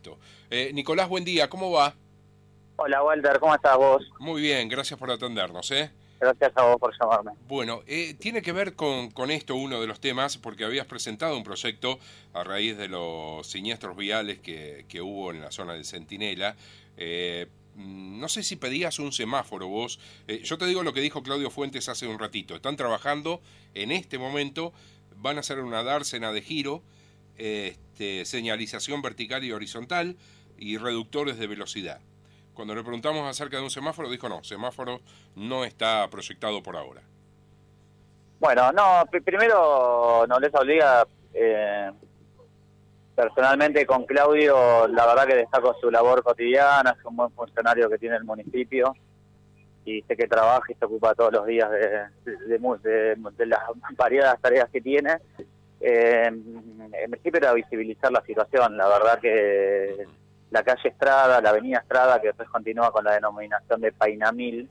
supuesto. Nicolás, buen día, ¿cómo va? Hola Walter, ¿cómo estás vos? Muy bien, gracias por atendernos, ¿eh? Gracias a vos por llamarme. Bueno, tiene que ver con esto uno de los temas, porque habías presentado un proyecto a raíz de los siniestros viales que hubo en la zona del Centinela. No sé si pedías un semáforo vos. Yo te digo lo que dijo Claudio Fuentes hace un ratito. Están trabajando en este momento, van a hacer una dársena de giro, señalización vertical y horizontal y reductores de velocidad. Cuando le preguntamos acerca de un semáforo, dijo no, semáforo no está proyectado por ahora. Bueno, no, primero no les obliga, personalmente con Claudio, la verdad que destaco su labor cotidiana, es un buen funcionario que tiene el municipio y sé que trabaja y se ocupa todos los días de las variadas tareas que tiene. En principio era visibilizar la situación, la verdad que la calle Estrada, la avenida Estrada, que después continúa con la denominación de Painamil,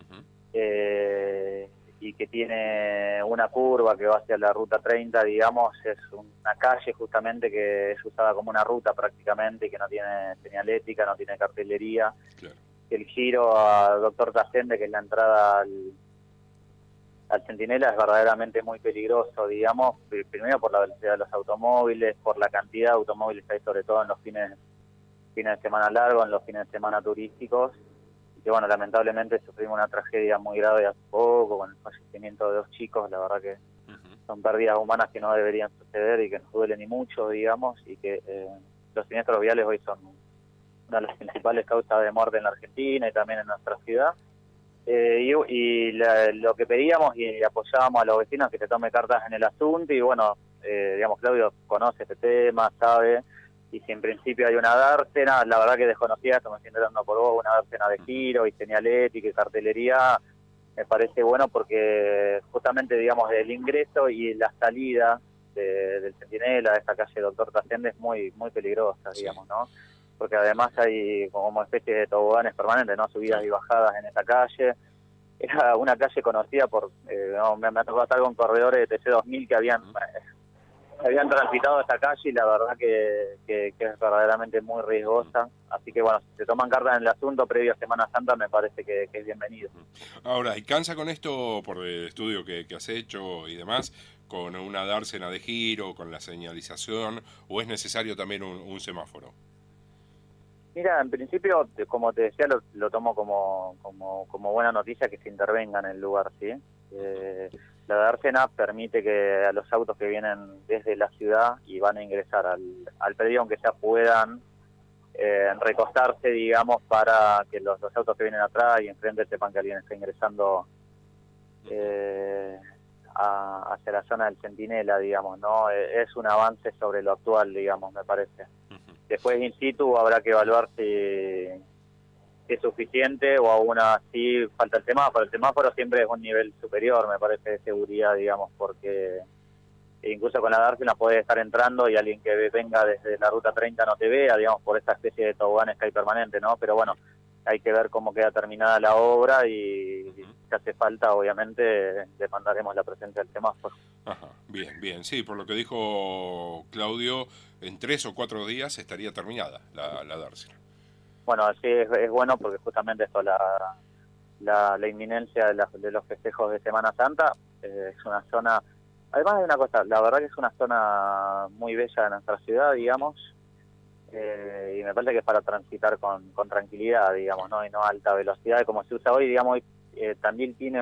y que tiene una curva que va hacia la ruta 30, digamos, es una calle justamente que es usada como una ruta prácticamente y que no tiene señalética, no tiene cartelería. Claro. El giro a Doctor Trascende, que es la entrada al Centinela, es verdaderamente muy peligroso, digamos, primero por la velocidad de los automóviles, por la cantidad de automóviles que hay, sobre todo en los fines de semana largos, en los fines de semana turísticos, y que bueno, lamentablemente sufrimos una tragedia muy grave hace poco, con el fallecimiento de 2 chicos, la verdad que son pérdidas humanas que no deberían suceder y que nos duelen y mucho, digamos, y que los siniestros viales hoy son una de las principales causas de muerte en la Argentina y también en nuestra ciudad. Lo que pedíamos y apoyábamos a los vecinos que se tome cartas en el asunto y bueno, digamos, Claudio conoce este tema, sabe, y si en principio hay una dársena, la verdad que desconocida, como estoy enterando por vos, una dársena de giro y señalética y cartelería, me parece bueno porque justamente, digamos, el ingreso y la salida del Centinela, de esta calle Doctor Trascende, es muy muy peligrosa, digamos, ¿no? Porque además hay como especie de toboganes permanentes, ¿no? Subidas y bajadas en esta calle. Era una calle conocida por, me ha tocado estar con corredores de TC2000 que habían transitado esta calle y la verdad que es verdaderamente muy riesgosa. Así que bueno, si se toman cartas en el asunto previo a Semana Santa, me parece que es bienvenido. Ahora, ¿alcanza con esto, por el estudio que has hecho y demás, con una dársena de giro, con la señalización, o es necesario también un semáforo? Mira, en principio, como te decía, lo tomo como buena noticia que se intervenga en el lugar, ¿sí? La dársena permite que a los autos que vienen desde la ciudad y van a ingresar al predio, aunque ya puedan recostarse, digamos, para que los autos que vienen atrás y enfrente sepan que alguien está ingresando hacia la zona del Centinela, digamos, ¿no? Es un avance sobre lo actual, digamos, me parece. Después in situ habrá que evaluar si es suficiente o aún así falta el semáforo. El semáforo siempre es un nivel superior, me parece, de seguridad, digamos, porque incluso con la dársena puede estar entrando y alguien que venga desde la ruta 30 no te vea, digamos, por esta especie de toboganes que hay permanente, ¿no? Pero bueno, hay que ver cómo queda terminada la obra y si hace falta, obviamente, demandaremos la presencia del semáforo. Ajá, bien, bien. Sí, por lo que dijo Claudio, en 3 o 4 días estaría terminada la dársena. Bueno, sí, es bueno porque justamente esto, la inminencia de los festejos de Semana Santa, es una zona, además de una cosa, la verdad que es una zona muy bella de nuestra ciudad, digamos, y me parece que es para transitar con tranquilidad, digamos, ¿no? Y no a alta velocidad, como se usa hoy, digamos, Tandil tiene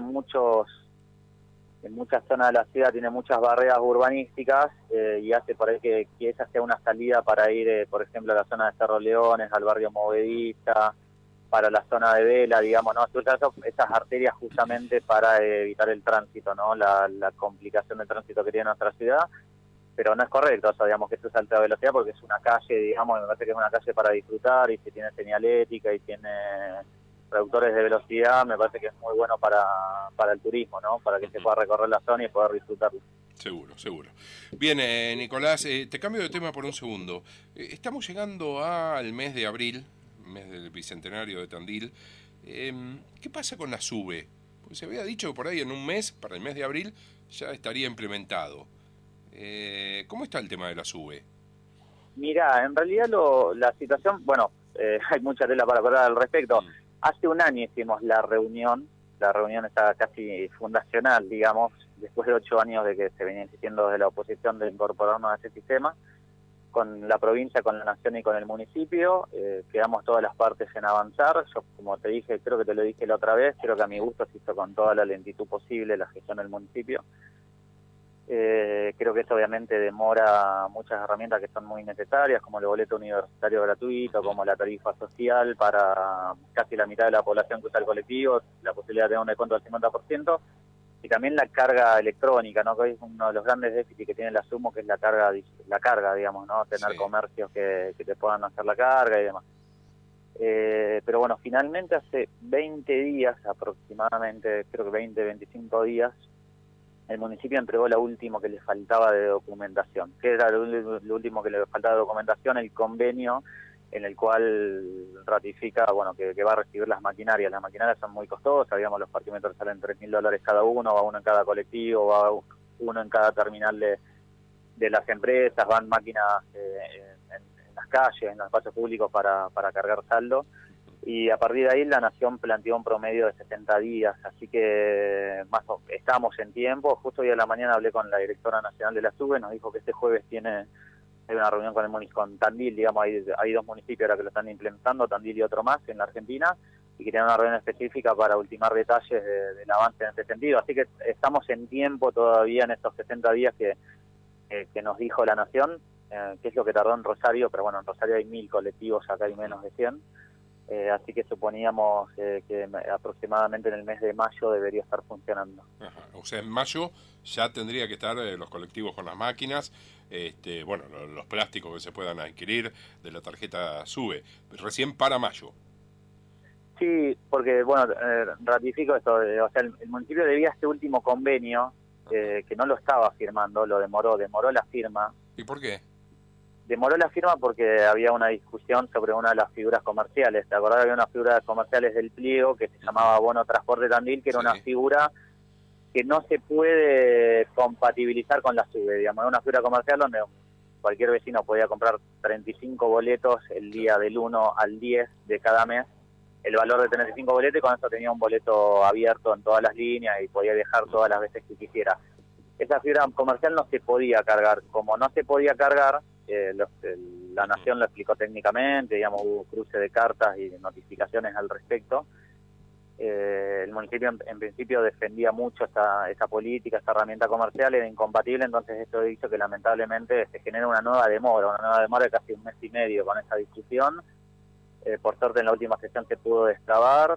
en muchas zonas de la ciudad tiene muchas barreras urbanísticas y hace por ahí que esa sea una salida para ir, por ejemplo, a la zona de Cerro Leones, al barrio Movediza, para la zona de Vela, digamos, ¿no? Se usan esas arterias justamente para evitar el tránsito, ¿no? La complicación del tránsito que tiene nuestra ciudad, pero no es correcto, o sea, digamos que esto es alta velocidad porque es una calle, digamos, me parece que es una calle para disfrutar y si tiene señalética y tiene reductores de velocidad, me parece que es muy bueno para el turismo, ¿no? Para que se pueda recorrer la zona y poder disfrutarlo. Seguro, seguro. Bien, Nicolás, te cambio de tema por un segundo. Estamos llegando al mes de abril, mes del Bicentenario de Tandil. ¿Qué pasa con la SUBE? Pues se había dicho que por ahí en un mes, para el mes de abril, ya estaría implementado. ¿Cómo está el tema de la SUBE? Mira, en realidad la situación, bueno, hay mucha tela para cortar al respecto. Hace un año hicimos la reunión está casi fundacional, digamos, después de 8 años de que se venía insistiendo desde la oposición de incorporarnos a ese sistema, con la provincia, con la nación y con el municipio. Quedamos todas las partes en avanzar. Yo, como te dije, creo que te lo dije la otra vez, creo que a mi gusto se hizo con toda la lentitud posible la gestión del municipio. Creo que eso obviamente demora muchas herramientas que son muy necesarias, como el boleto universitario gratuito, como la tarifa social para casi la mitad de la población que usa el colectivo, la posibilidad de tener un descuento del 50%, y también la carga electrónica, ¿no? Que es uno de los grandes déficits que tiene la SUMO, que es la carga, digamos, ¿no? Tener comercios que te puedan hacer la carga y demás. Pero bueno, finalmente hace 20 días aproximadamente, creo que 25 días, el municipio entregó lo último que le faltaba de documentación. ¿Qué era lo último que le faltaba de documentación? El convenio en el cual ratifica, bueno, que va a recibir las maquinarias. Las maquinarias son muy costosas, digamos, los parquímetros salen $3.000 cada uno, va uno en cada colectivo, va uno en cada terminal de las empresas, van máquinas en las calles, en los espacios públicos para cargar saldo. Y a partir de ahí la Nación planteó un promedio de 70 días, así que estamos en tiempo. Justo hoy a la mañana hablé con la directora nacional de la SUBE, nos dijo que este jueves hay una reunión con Tandil, digamos, hay 2 municipios ahora que lo están implementando, Tandil y otro más en la Argentina, y que tienen una reunión específica para ultimar detalles del avance en este sentido. Así que estamos en tiempo todavía en estos 60 días que nos dijo la Nación, que es lo que tardó en Rosario, pero bueno, en Rosario hay 1.000 colectivos, acá hay menos de 100. Así que suponíamos que aproximadamente en el mes de mayo debería estar funcionando. Ajá. O sea, en mayo ya tendría que estar los colectivos con las máquinas, bueno, los plásticos que se puedan adquirir de la tarjeta SUBE, recién para mayo. Sí, porque, bueno, ratifico esto, o sea, el municipio debía este último convenio, que no lo estaba firmando, lo demoró la firma. ¿Y por qué? Demoró la firma porque había una discusión sobre una de las figuras comerciales. ¿Te acordás? Había unas figuras comerciales del pliego que se llamaba Bono Transporte Tandil, que era una figura que no se puede compatibilizar con la SUBE, digamos. Era una figura comercial donde cualquier vecino podía comprar 35 boletos el día del 1 al 10 de cada mes, el valor de 35 boletos, y con eso tenía un boleto abierto en todas las líneas y podía viajar todas las veces que quisiera. Esa fibra comercial no se podía cargar. Como no se podía cargar, la Nación lo explicó técnicamente, digamos, hubo cruce de cartas y de notificaciones al respecto. El municipio en principio defendía mucho esta política, esta herramienta comercial, era incompatible, entonces esto hizo que lamentablemente se genere una nueva demora de casi 1 mes y medio con esta discusión. Por suerte en la última sesión se pudo destrabar,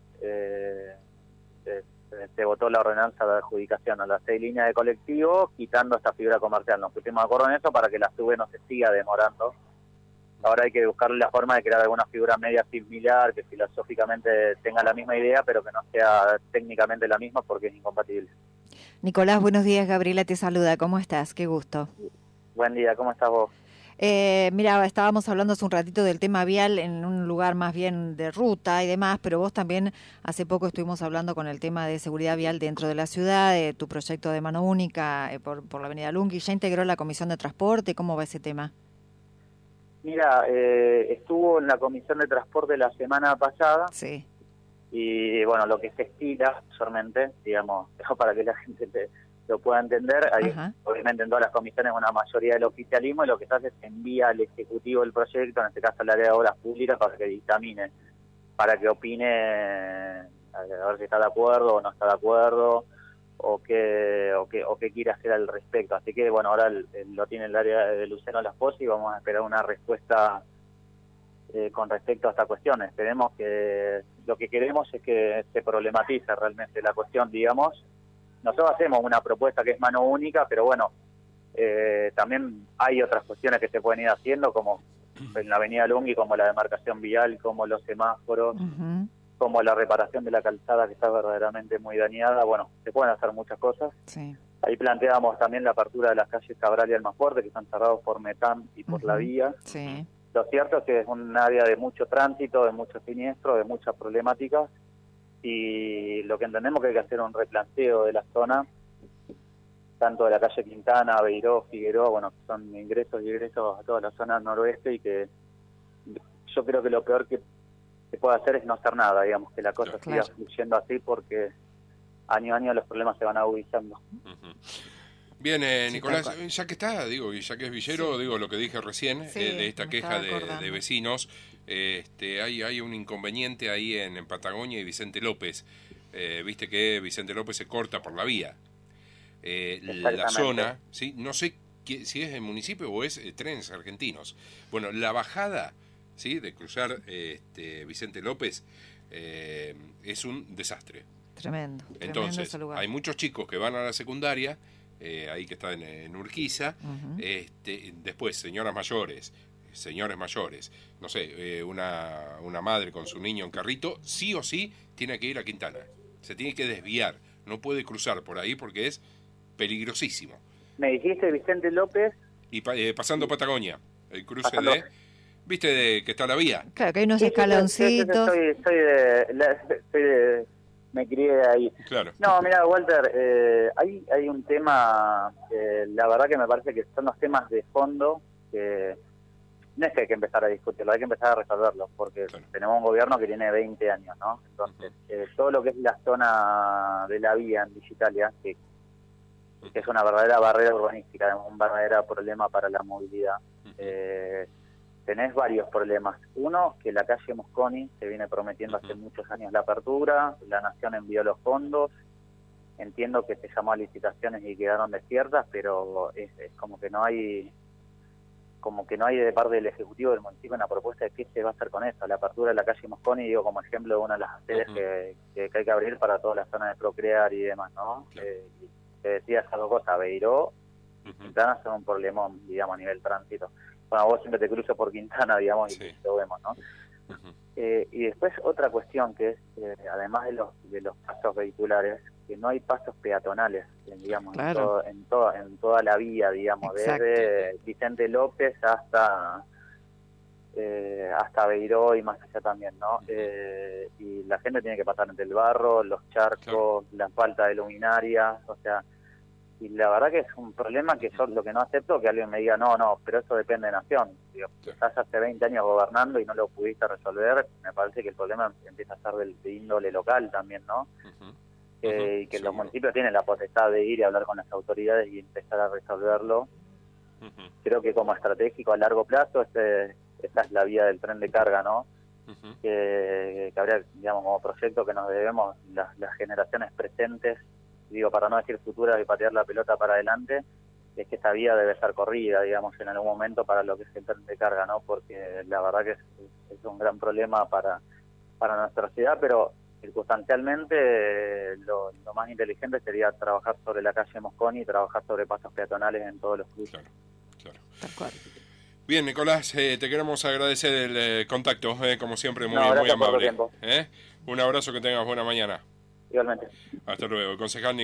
se votó la ordenanza de adjudicación a las 6 líneas de colectivo, quitando esta figura comercial. Nos pusimos de acuerdo en eso para que la SUBE no se siga demorando. Ahora hay que buscarle la forma de crear alguna figura media similar, que filosóficamente tenga la misma idea, pero que no sea técnicamente la misma porque es incompatible. Nicolás, buenos días. Gabriela te saluda. ¿Cómo estás? Qué gusto. Buen día, ¿cómo estás vos? Mira, estábamos hablando hace un ratito del tema vial en un lugar más bien de ruta y demás, pero vos también hace poco estuvimos hablando con el tema de seguridad vial dentro de la ciudad, de tu proyecto de mano única por la avenida Lunghi. ¿Ya integró la Comisión de Transporte? ¿Cómo va ese tema? Mira, estuvo en la Comisión de Transporte la semana pasada. Sí. Y bueno, lo que se estila, mayormente, digamos, para que la gente lo pueda entender, hay obviamente en todas las comisiones una mayoría del oficialismo, y lo que se hace es envía al Ejecutivo el proyecto, en este caso al área de obras públicas, para que dictamine, para que opine, a ver si está de acuerdo o no está de acuerdo, o qué quiere hacer al respecto. Así que bueno, ahora lo tiene el área de Luciano Laspose y vamos a esperar una respuesta con respecto a esta cuestión. Esperemos que lo que queremos es que se problematice realmente la cuestión, digamos. Nosotros hacemos una propuesta que es mano única, pero bueno, también hay otras cuestiones que se pueden ir haciendo, como en la avenida Lunghi, como la demarcación vial, como los semáforos, como la reparación de la calzada que está verdaderamente muy dañada. Bueno, se pueden hacer muchas cosas. Sí. Ahí planteamos también la apertura de las calles Cabral y Almafuerte, que están cerrados por Metán y por la vía. Sí. Lo cierto es que es un área de mucho tránsito, de mucho siniestro, de muchas problemáticas, y lo que entendemos que hay que hacer un replanteo de la zona tanto de la calle Quintana, Beiró, Figueroa, bueno, que son ingresos y egresos a toda la zona noroeste, y que yo creo que lo peor que se puede hacer es no hacer nada, digamos, que la cosa siga fluyendo así, porque año a año los problemas se van agudizando. Bien, Nicolás, ya que está, digo, y ya que es villero, digo lo que dije recién, de esta queja de vecinos, hay un inconveniente ahí en Patagonia y Vicente López. Viste que Vicente López se corta por la vía. La zona, ¿sí? No sé si es el municipio o es Trenes Argentinos. Bueno, la bajada, ¿sí?, de cruzar Vicente López es un desastre. Tremendo. Entonces, ese lugar. hay muchos chicos que van a la secundaria, ahí que está en Urquiza, después señoras mayores, señores mayores, no sé, una madre con su niño en carrito, sí o sí tiene que ir a Quintana, se tiene que desviar, no puede cruzar por ahí porque es peligrosísimo. Me dijiste Vicente López. Y pasando Patagonia, el cruce ¿viste que está la vía? Claro, que hay unos escaloncitos. Me crié ahí. Claro. No, mira, Walter, hay un tema, la verdad que me parece que son los temas de fondo que no es que hay que empezar a discutirlo, hay que empezar a resolverlo, porque tenemos un gobierno que tiene 20 años, ¿no? Entonces, todo lo que es la zona de la vía en Digitalia, que es una verdadera barrera urbanística, un verdadero problema para la movilidad. Tenés varios problemas. Uno, que la calle Mosconi se viene prometiendo hace muchos años la apertura, la Nación envió los fondos, entiendo que se llamó a licitaciones y quedaron desiertas, pero es como que no hay de parte del Ejecutivo del municipio una propuesta de qué se va a hacer con eso. La apertura de la calle Mosconi, digo, como ejemplo de una de las sedes que hay que abrir para toda la zona de Procrear y demás, ¿no? Te decía esa dos cosas, Beiró y Quintana son un problemón, digamos, a nivel tránsito. Bueno, vos siempre te cruzas por Quintana, digamos, y lo vemos, ¿no? Y después otra cuestión que es, además de los pasos vehiculares, que no hay pasos peatonales, digamos, en toda la vía, digamos, desde Vicente López hasta Beiró y más allá también, ¿no? Y la gente tiene que pasar entre el barro, los charcos, la falta de luminarias, o sea, y la verdad que es un problema que yo lo que no acepto que alguien me diga, no, pero eso depende de Nación. Digo, estás hace 20 años gobernando y no lo pudiste resolver, me parece que el problema empieza a ser de índole local también, ¿no? Y que los municipios tienen la potestad de ir y hablar con las autoridades y empezar a resolverlo. Creo que como estratégico a largo plazo, esta es la vía del tren de carga, ¿no? Que habría, digamos, como proyecto que nos debemos las generaciones presentes, digo, para no decir futuras y patear la pelota para adelante, es que esta vía debe estar corrida, digamos, en algún momento para lo que es el tren de carga, ¿no? Porque la verdad que es un gran problema para nuestra ciudad, pero circunstancialmente lo más inteligente sería trabajar sobre la calle Mosconi y trabajar sobre pasos peatonales en todos los cruces. Claro. Tal cual. Bien, Nicolás, te queremos agradecer el contacto, como siempre, muy amable. Un abrazo, que tengas buena mañana. Igualmente. Hasta luego. El concejal